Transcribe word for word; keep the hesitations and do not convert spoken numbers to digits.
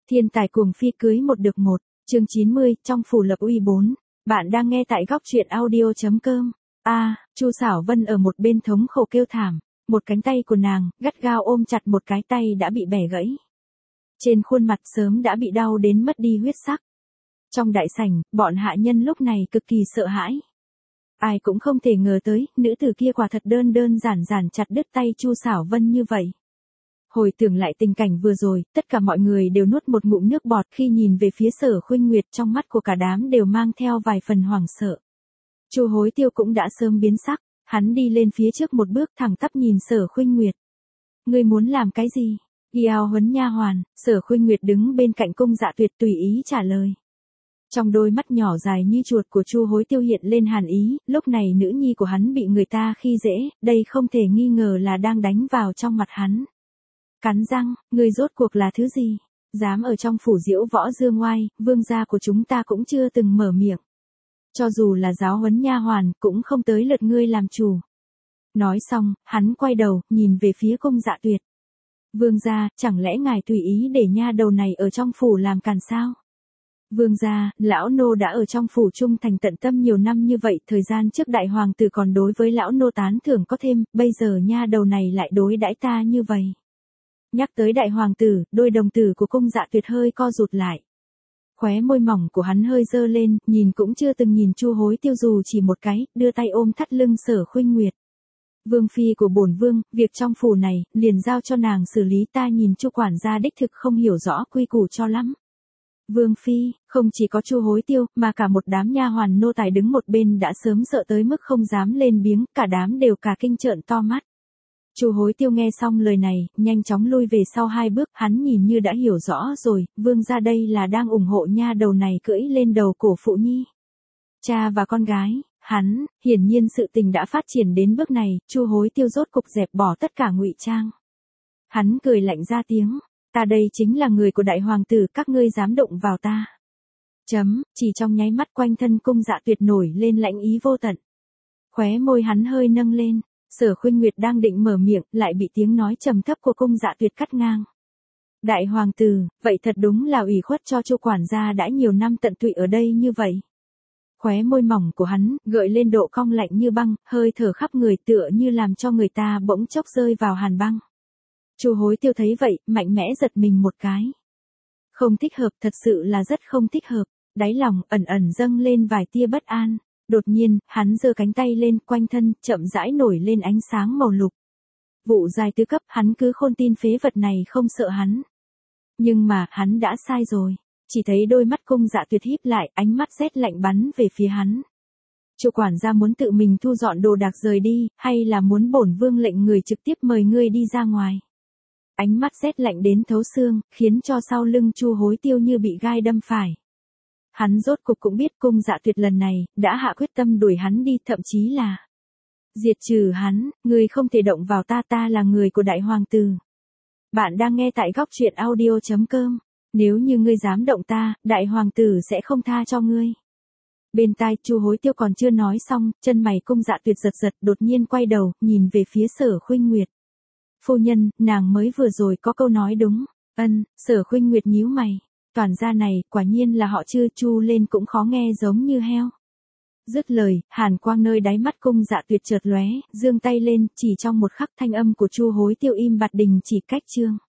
Thiên tài cuồng phi cưới một được một, chương chín mươi, trong phủ lập uy bốn. Bạn đang nghe tại góc truyện audio.com. A, à, Chu Sảo Vân ở một bên thống khổ kêu thảm, một cánh tay của nàng gắt gao ôm chặt một cái tay đã bị bẻ gãy. Trên khuôn mặt sớm đã bị đau đến mất đi huyết sắc. Trong đại sảnh, bọn hạ nhân lúc này cực kỳ sợ hãi. Ai cũng không thể ngờ tới, nữ tử kia quả thật đơn đơn giản giản chặt đứt tay Chu Sảo Vân như vậy. Hồi tưởng lại tình cảnh vừa rồi, tất cả mọi người đều nuốt một ngụm nước bọt khi nhìn về phía Sở Khuynh Nguyệt, trong mắt của cả đám đều mang theo vài phần hoảng sợ. Chu Hối Tiêu cũng đã sớm biến sắc, hắn đi lên phía trước một bước thẳng tắp nhìn Sở Khuynh Nguyệt. Ngươi muốn làm cái gì? Giao huấn nha hoàn. Sở Khuynh Nguyệt đứng bên cạnh Cung Dạ Tuyệt tùy ý trả lời. Trong đôi mắt nhỏ dài như chuột của Chu Hối Tiêu hiện lên hàn ý, lúc này nữ nhi của hắn bị người ta khi dễ, đây không thể nghi ngờ là đang đánh vào trong mặt hắn. Cắn răng, ngươi rốt cuộc là thứ gì? Dám ở trong phủ diễu võ dương ngoai, vương gia của chúng ta cũng chưa từng mở miệng. Cho dù là giáo huấn nha hoàn, cũng không tới lượt ngươi làm chủ. Nói xong, hắn quay đầu, nhìn về phía Cung Dạ Tuyệt. Vương gia, chẳng lẽ ngài tùy ý để nha đầu này ở trong phủ làm càn sao? Vương gia, lão nô đã ở trong phủ trung thành tận tâm nhiều năm như vậy, thời gian trước đại hoàng tử còn đối với lão nô tán thưởng có thêm, bây giờ nha đầu này lại đối đãi ta như vậy. Nhắc tới đại hoàng tử, đôi đồng tử của Cung Dạ Tuyệt hơi co rụt lại. Khóe môi mỏng của hắn hơi dơ lên, nhìn cũng chưa từng nhìn Chu Hối Tiêu dù chỉ một cái, đưa tay ôm thắt lưng Sở Khuynh Nguyệt. Vương phi của bổn vương, việc trong phủ này, liền giao cho nàng xử lý, ta nhìn Chu quản gia đích thực không hiểu rõ quy củ cho lắm. Vương phi, không chỉ có Chu Hối Tiêu, mà cả một đám nha hoàn nô tài đứng một bên đã sớm sợ tới mức không dám lên biếng, cả đám đều cả kinh trợn to mắt. Chu Hối Tiêu nghe xong lời này, nhanh chóng lui về sau hai bước, hắn nhìn như đã hiểu rõ rồi, vương gia đây là đang ủng hộ nha đầu này cưỡi lên đầu cổ phụ nhi. Cha và con gái, hắn, hiển nhiên sự tình đã phát triển đến bước này, Chu Hối Tiêu rốt cục dẹp bỏ tất cả ngụy trang. Hắn cười lạnh ra tiếng, ta đây chính là người của đại hoàng tử, các ngươi dám động vào ta. Chấm, chỉ trong nháy mắt quanh thân Cung Dạ Tuyệt nổi lên lãnh ý vô tận. Khóe môi hắn hơi nâng lên. Sở Khuynh Nguyệt đang định mở miệng, lại bị tiếng nói trầm thấp của Cung Dạ Tuyệt cắt ngang. Đại hoàng tử, vậy thật đúng là ủy khuất cho Chu quản gia đã nhiều năm tận tụy ở đây như vậy. Khóe môi mỏng của hắn, gợi lên độ cong lạnh như băng, hơi thở khắp người tựa như làm cho người ta bỗng chốc rơi vào hàn băng. Chu Hối Tiêu thấy vậy, mạnh mẽ giật mình một cái. Không thích hợp, thật sự là rất không thích hợp, đáy lòng ẩn ẩn dâng lên vài tia bất an. Đột nhiên, hắn giơ cánh tay lên, quanh thân, chậm rãi nổi lên ánh sáng màu lục. Vụ dài tứ cấp, hắn cứ khôn tin phế vật này không sợ hắn. Nhưng mà, hắn đã sai rồi. Chỉ thấy đôi mắt Cung Dạ Tuyệt híp lại, ánh mắt rét lạnh bắn về phía hắn. Chu quản gia muốn tự mình thu dọn đồ đạc rời đi, hay là muốn bổn vương lệnh người trực tiếp mời ngươi đi ra ngoài? Ánh mắt rét lạnh đến thấu xương, khiến cho sau lưng Chu Hối Tiêu như bị gai đâm phải. Hắn rốt cục cũng biết Cung Dạ Tuyệt lần này, đã hạ quyết tâm đuổi hắn đi, thậm chí là diệt trừ hắn, người không thể động vào ta, ta là người của đại hoàng tử. Bạn đang nghe tại góc truyện audio.com, nếu như ngươi dám động ta, đại hoàng tử sẽ không tha cho ngươi. Bên tai Chu Hối Tiêu còn chưa nói xong, chân mày Cung Dạ Tuyệt giật giật, đột nhiên quay đầu, nhìn về phía Sở Khuynh Nguyệt. Phu nhân, nàng mới vừa rồi có câu nói đúng. Ân, Sở Khuynh Nguyệt nhíu mày. Toàn gia này, quả nhiên là họ Chư, chu lên cũng khó nghe giống như heo. Dứt lời, hàn quang nơi đáy mắt Cung Dạ Tuyệt chợt lóe, giương tay lên, chỉ trong một khắc thanh âm của Chu Hối Tiêu im bặt đình chỉ cách chương.